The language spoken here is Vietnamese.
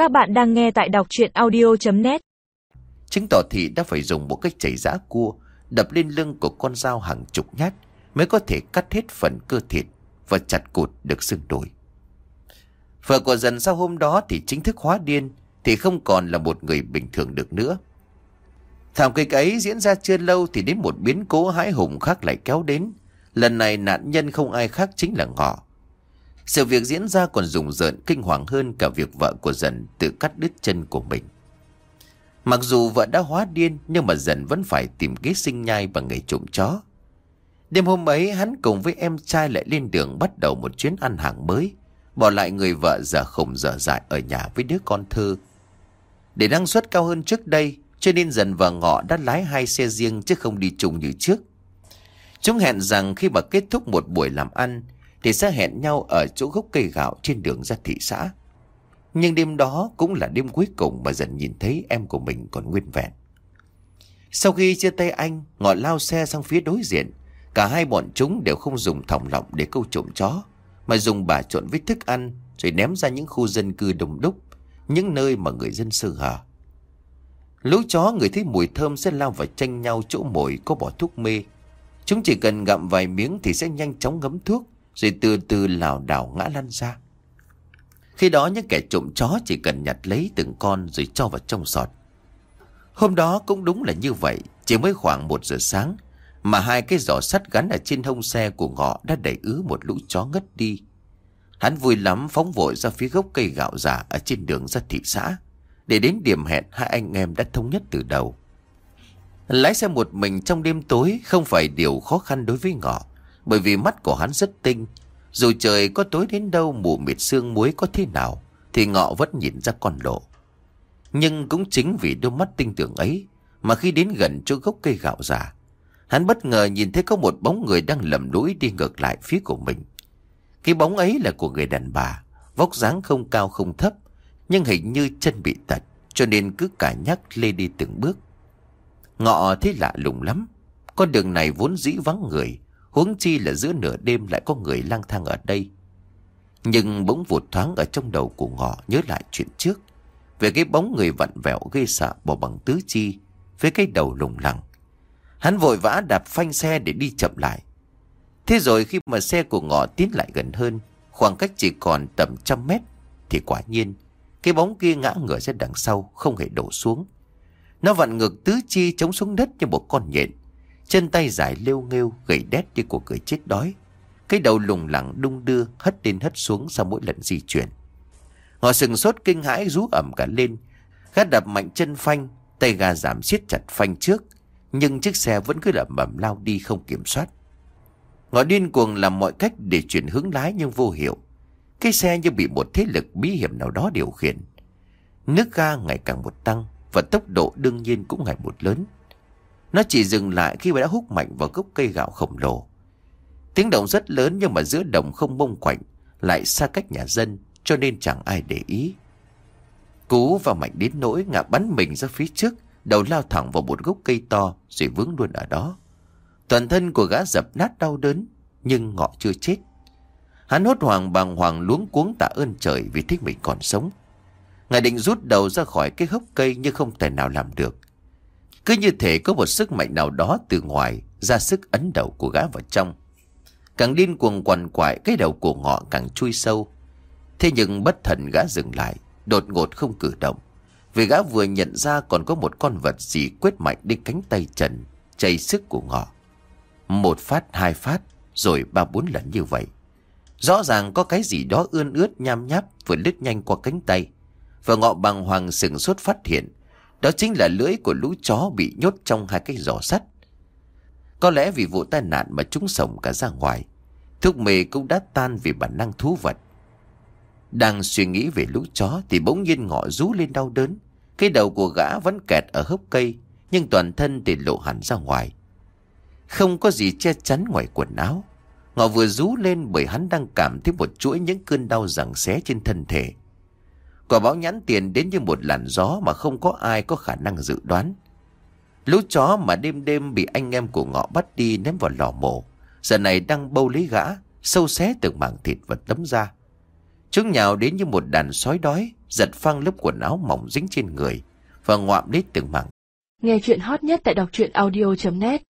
Các bạn đang nghe tại đọc truyện audio.net. Chứng tỏ Thị đã phải dùng một cách chảy giã cua đập lên lưng của con dao hàng chục nhát mới có thể cắt hết phần cơ thịt và chặt cụt được xương đùi. Vợ của Dần sau hôm đó thì chính thức hóa điên, thì không còn là một người bình thường được nữa. Thảm kịch ấy diễn ra chưa lâu thì đến một biến cố hãi hùng khác lại kéo đến. Lần này nạn nhân không ai khác chính là Ngọ. Sự việc diễn ra còn rùng rợn kinh hoàng hơn cả việc vợ của Dần tự cắt đứt chân của mình. Mặc dù vợ đã hóa điên nhưng mà Dần vẫn phải tìm kế sinh nhai bằng nghề trộm chó. Đêm hôm ấy hắn cùng với em trai lại lên đường bắt đầu một chuyến ăn hàng mới, bỏ lại người vợ dở khùng dở dại ở nhà với đứa con thơ. Để năng suất cao hơn trước đây cho nên Dần và Ngọ đã lái hai xe riêng chứ không đi chung như trước. Chúng hẹn rằng khi mà kết thúc một buổi làm ăn thì sẽ hẹn nhau ở chỗ gốc cây gạo trên đường ra thị xã. Nhưng đêm đó cũng là đêm cuối cùng mà Dần nhìn thấy em của mình còn nguyên vẹn. Sau khi chia tay anh, Ngọ lao xe sang phía đối diện. Cả hai bọn chúng đều không dùng thòng lọng để câu trộm chó, mà dùng bả trộn với thức ăn rồi ném ra những khu dân cư đông đúc, những nơi mà người dân sơ hở. Lũ chó người thấy mùi thơm sẽ lao vào tranh nhau chỗ mồi có bỏ thuốc mê. Chúng chỉ cần gặm vài miếng thì sẽ nhanh chóng ngấm thuốc, rồi từ từ lảo đảo ngã lăn ra. Khi đó những kẻ trộm chó chỉ cần nhặt lấy từng con rồi cho vào trong sọt. Hôm đó cũng đúng là như vậy, chỉ mới khoảng 1 giờ sáng mà hai cái giỏ sắt gắn ở trên hông xe của Ngọ đã đẩy ứ một lũ chó ngất đi. Hắn vui lắm phóng vội ra phía gốc cây gạo già ở trên đường ra thị xã, để đến điểm hẹn hai anh em đã thống nhất từ đầu. Lái xe một mình trong đêm tối không phải điều khó khăn đối với Ngọ, bởi vì mắt của hắn rất tinh. Dù trời có tối đến đâu, mù mịt sương muối có thế nào thì Ngọ vẫn nhìn ra con lộ. Nhưng cũng chính vì đôi mắt tinh tường ấy mà khi đến gần chỗ gốc cây gạo già, hắn bất ngờ nhìn thấy có một bóng người đang lầm lũi đi ngược lại phía của mình. Cái bóng ấy là của người đàn bà, vóc dáng không cao không thấp, nhưng hình như chân bị tật, cho nên cứ cà nhắc lê đi từng bước. Ngọ thấy lạ lùng lắm. Con đường này vốn dĩ vắng người, huống chi là giữa nửa đêm lại có người lang thang ở đây. Nhưng bỗng vụt thoáng ở trong đầu của Ngọ nhớ lại chuyện trước, về cái bóng người vặn vẹo ghê sợ bỏ bằng tứ chi với cái đầu lủng lẳng. Hắn vội vã đạp phanh xe để đi chậm lại. Thế rồi khi mà xe của Ngọ tiến lại gần hơn, khoảng cách chỉ còn tầm 100 mét, thì quả nhiên cái bóng kia ngã ngửa ra đằng sau, không hề đổ xuống. Nó vặn ngược tứ chi chống xuống đất như một con nhện, chân tay dài lêu nghêu gầy đét như của người chết đói. Cái đầu lủng lẳng đung đưa hất lên hất xuống sau mỗi lần di chuyển. Họ sừng sốt kinh hãi rú ẩm cả lên. Gã đập mạnh chân phanh, tay ga giảm siết chặt phanh trước, nhưng chiếc xe vẫn cứ lẩm bẩm lao đi không kiểm soát. Ngọ điên cuồng làm mọi cách để chuyển hướng lái nhưng vô hiệu. Cái xe như bị một thế lực bí hiểm nào đó điều khiển. Nước ga ngày càng một tăng và tốc độ đương nhiên cũng ngày một lớn. Nó chỉ dừng lại khi đã húc mạnh vào gốc cây gạo khổng lồ. Tiếng động rất lớn nhưng mà giữa đồng không bông quạnh, lại xa cách nhà dân, cho nên chẳng ai để ý. Cú vào mạnh đến nỗi Ngạ bắn mình ra phía trước, đầu lao thẳng vào một gốc cây to rồi vướng luôn ở đó. Toàn thân của gã dập nát đau đớn, nhưng Ngọ chưa chết. Hắn hốt hoảng bàng hoàng luống cuống tạ ơn trời vì thích mình còn sống. Ngài định rút đầu ra khỏi cái hốc cây nhưng không thể nào làm được. Cứ như thể có một sức mạnh nào đó từ ngoài ra sức ấn đầu của gã vào trong. Càng điên cuồng quằn quại, cái đầu của Ngọ càng chui sâu. Thế nhưng bất thần gã dừng lại, đột ngột không cử động, vì gã vừa nhận ra còn có một con vật gì quét mạnh đến cánh tay trần, chảy sức của Ngọ. 1 phát, 2 phát, rồi 3, 4 lần như vậy. Rõ ràng có cái gì đó ươn ướt nham nháp vừa lướt nhanh qua cánh tay, và Ngọ bàng hoàng sửng sốt phát hiện đó chính là lưỡi của lũ chó bị nhốt trong hai cái giỏ sắt. Có lẽ vì vụ tai nạn mà chúng sống cả ra ngoài, thuốc mê cũng đã tan vì bản năng thú vật. Đang suy nghĩ về lũ chó thì bỗng nhiên Ngọ rú lên đau đớn. Cái đầu của gã vẫn kẹt ở hốc cây, nhưng toàn thân thì lộ hẳn ra ngoài, không có gì che chắn ngoài quần áo. Ngọ vừa rú lên bởi hắn đang cảm thấy một chuỗi những cơn đau giằng xé trên thân thể. Quả báo nhãn tiền đến như một làn gió mà không có ai có khả năng dự đoán. Lũ chó mà đêm đêm bị anh em của Ngọ bắt đi ném vào lò mổ, giờ này đang bâu lấy gã, sâu xé từng mảng thịt và tấm da. Chúng nhào đến như một đàn sói đói, giật phăng lớp quần áo mỏng dính trên người và ngoạm lấy từng mảng. Nghe chuyện hot nhất tại đọc truyện audio.net